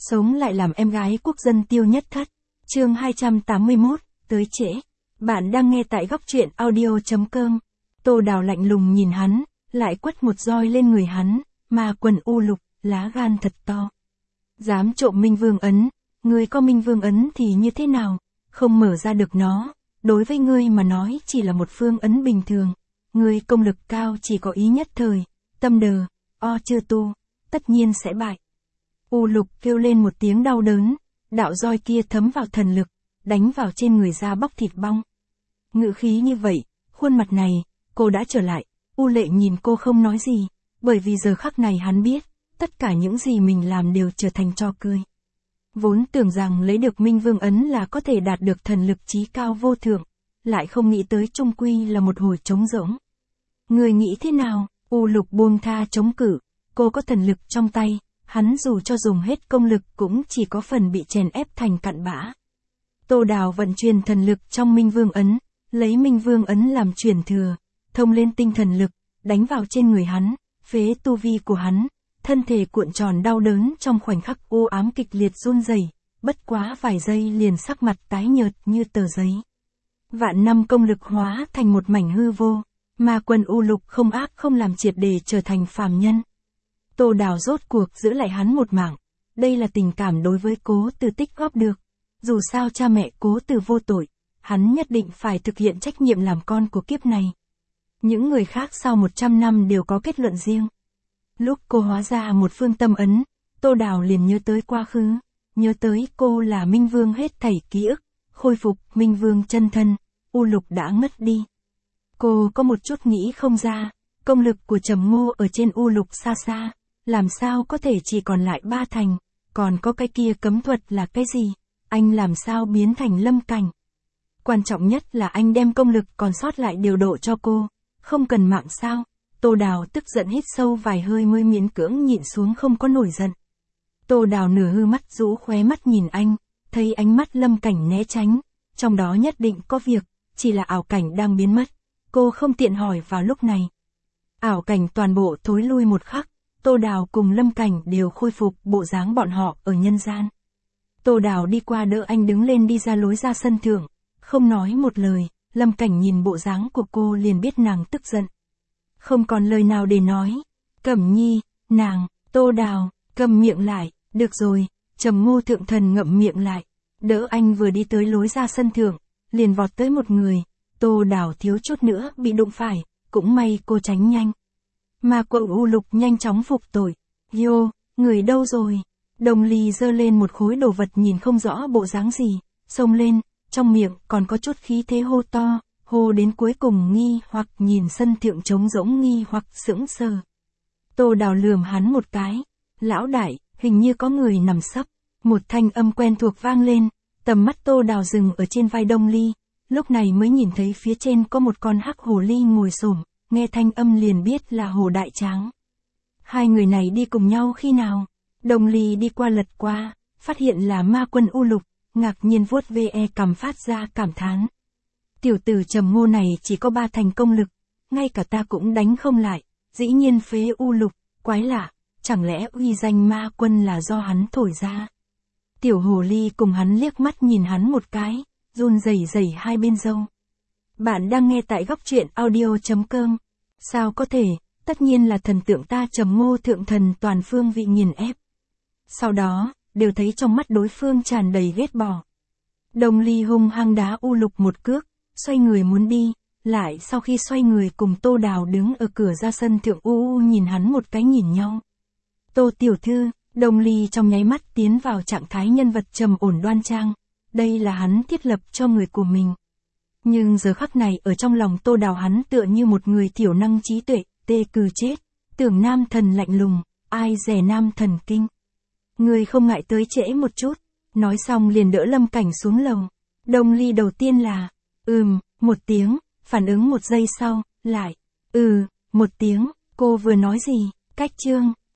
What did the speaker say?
sống lại làm em gái quốc dân Tiêu Nhất Thất. Chương 281, tới trễ. Bạn đang nghe tại góc truyện audio.com. Tô Đào lạnh lùng nhìn hắn, lại quất một roi lên người hắn, mà quần u lục, lá gan thật to. Dám trộm Minh Vương ấn, ngươi có Minh Vương ấn thì như thế nào, không mở ra được nó, đối với ngươi mà nói chỉ là một phương ấn bình thường. Ngươi công lực cao chỉ có ý nhất thời, tâm đờ, chưa tu, tất nhiên sẽ bại. U lục kêu lên một tiếng đau đớn, đạo roi kia thấm vào thần lực, đánh vào trên người da bóc thịt bong. Ngữ khí như vậy, khuôn mặt này, cô đã trở lại, U Lệ nhìn cô không nói gì, bởi vì giờ khắc này hắn biết, tất cả những gì mình làm đều trở thành trò cười. Vốn tưởng rằng lấy được Minh Vương ấn là có thể đạt được thần lực chí cao vô thượng, lại không nghĩ tới chung quy là một hồi trống rỗng. Người nghĩ thế nào? U lục buông tha chống cự, cô có thần lực trong tay, hắn dù cho dùng hết công lực cũng chỉ có phần bị chèn ép thành cặn bã. Tô Đào vận chuyển thần lực trong Minh Vương ấn, lấy Minh Vương ấn làm truyền thừa, thông lên tinh thần lực, đánh vào trên người hắn, phế tu vi của hắn, thân thể cuộn tròn đau đớn trong khoảnh khắc u ám kịch liệt run rẩy, bất quá vài giây liền sắc mặt tái nhợt như tờ giấy. Vạn năm công lực hóa thành một mảnh hư vô, mà quân u lục không ác không làm triệt để trở thành phàm nhân. Tô Đào rốt cuộc giữ lại hắn một mạng, đây là tình cảm đối với Cố Từ tích góp được. Dù sao cha mẹ Cố Từ vô tội, hắn nhất định phải thực hiện trách nhiệm làm con của kiếp này. Những người khác sau 100 năm đều có kết luận riêng. Lúc cô hóa ra một phương tâm ấn, Tô Đào liền nhớ tới quá khứ, nhớ tới cô là Minh Vương hết thảy ký ức, khôi phục Minh Vương chân thân, U lục đã ngất đi. Cô có một chút nghĩ không ra, công lực của Trầm Ngô ở trên U lục xa xa, làm sao có thể chỉ còn lại 3 thành, còn có cái kia cấm thuật là cái gì, anh làm sao biến thành Lâm Cảnh. Quan trọng nhất là anh đem công lực còn sót lại điều độ cho cô, không cần mạng sao. Tô Đào tức giận hít sâu vài hơi mới miễn cưỡng nhịn xuống không có nổi giận. Tô Đào nửa hư mắt rũ khóe mắt nhìn anh, thấy ánh mắt Lâm Cảnh né tránh, trong đó nhất định có việc, chỉ là ảo cảnh đang biến mất, cô không tiện hỏi vào lúc này. Ảo cảnh toàn bộ thối lui một khắc, Tô Đào cùng Lâm Cảnh đều khôi phục bộ dáng bọn họ ở nhân gian. Tô Đào đi qua đỡ anh đứng lên đi ra lối ra sân thượng, không nói một lời, Lâm Cảnh nhìn bộ dáng của cô liền biết nàng tức giận. Không còn lời nào để nói. Cẩm Nhi, nàng, Tô Đào, cầm miệng lại, được rồi, Trầm Ngô thượng thần ngậm miệng lại. Đỡ anh vừa đi tới lối ra sân thượng, liền vọt tới một người, Tô Đào thiếu chút nữa bị đụng phải, cũng may cô tránh nhanh. Mà quận U lục nhanh chóng phục tội. Yo, người đâu rồi? Đồng Ly giơ lên một khối đồ vật nhìn không rõ bộ dáng gì, xông lên, trong miệng còn có chút khí thế hô to. Hô đến cuối cùng nghi hoặc nhìn sân thượng trống rỗng nghi hoặc sững sờ. Tô Đào lườm hắn một cái. Lão đại, hình như có người nằm sấp. Một thanh âm quen thuộc vang lên. Tầm mắt Tô Đào dừng ở trên vai Đông Ly. Lúc này mới nhìn thấy phía trên có một con hắc hồ ly ngồi xổm. Nghe thanh âm liền biết là Hồ Đại Tráng. Hai người này đi cùng nhau khi nào? Đông Ly đi qua lật qua, phát hiện là ma quân U lục, ngạc nhiên vuốt ve cằm phát ra cảm thán. Tiểu tử Trầm Ngô này chỉ có 3 thành công lực, ngay cả ta cũng đánh không lại, dĩ nhiên phế U lục, quái lạ, chẳng lẽ uy danh ma quân là do hắn thổi ra. Tiểu hồ ly cùng hắn liếc mắt nhìn hắn một cái, run rẩy rẩy hai bên râu. Bạn đang nghe tại góc truyện audio.com. Sao có thể, tất nhiên là thần tượng ta Trầm Ngô thượng thần toàn phương vị nghiền ép. Sau đó, đều thấy trong mắt đối phương tràn đầy ghét bỏ. Đồng Ly hung hăng đá U lục một cước, xoay người muốn đi, lại sau khi xoay người cùng Tô Đào đứng ở cửa ra sân thượng nhìn hắn một cái nhìn nhau. Tô tiểu thư, Đồng Ly trong nháy mắt tiến vào trạng thái nhân vật trầm ổn đoan trang, đây là hắn thiết lập cho người của mình. Nhưng giờ khắc này ở trong lòng Tô Đào hắn tựa như một người thiểu năng trí tuệ, tê cừ chết, tưởng nam thần lạnh lùng, ai dè nam thần kinh. Người không ngại tới trễ một chút, nói xong liền đỡ Lâm Cảnh xuống lầu. Đồng Ly đầu tiên là một tiếng, phản ứng một giây sau, lại, một tiếng, cô vừa nói gì, cách chương.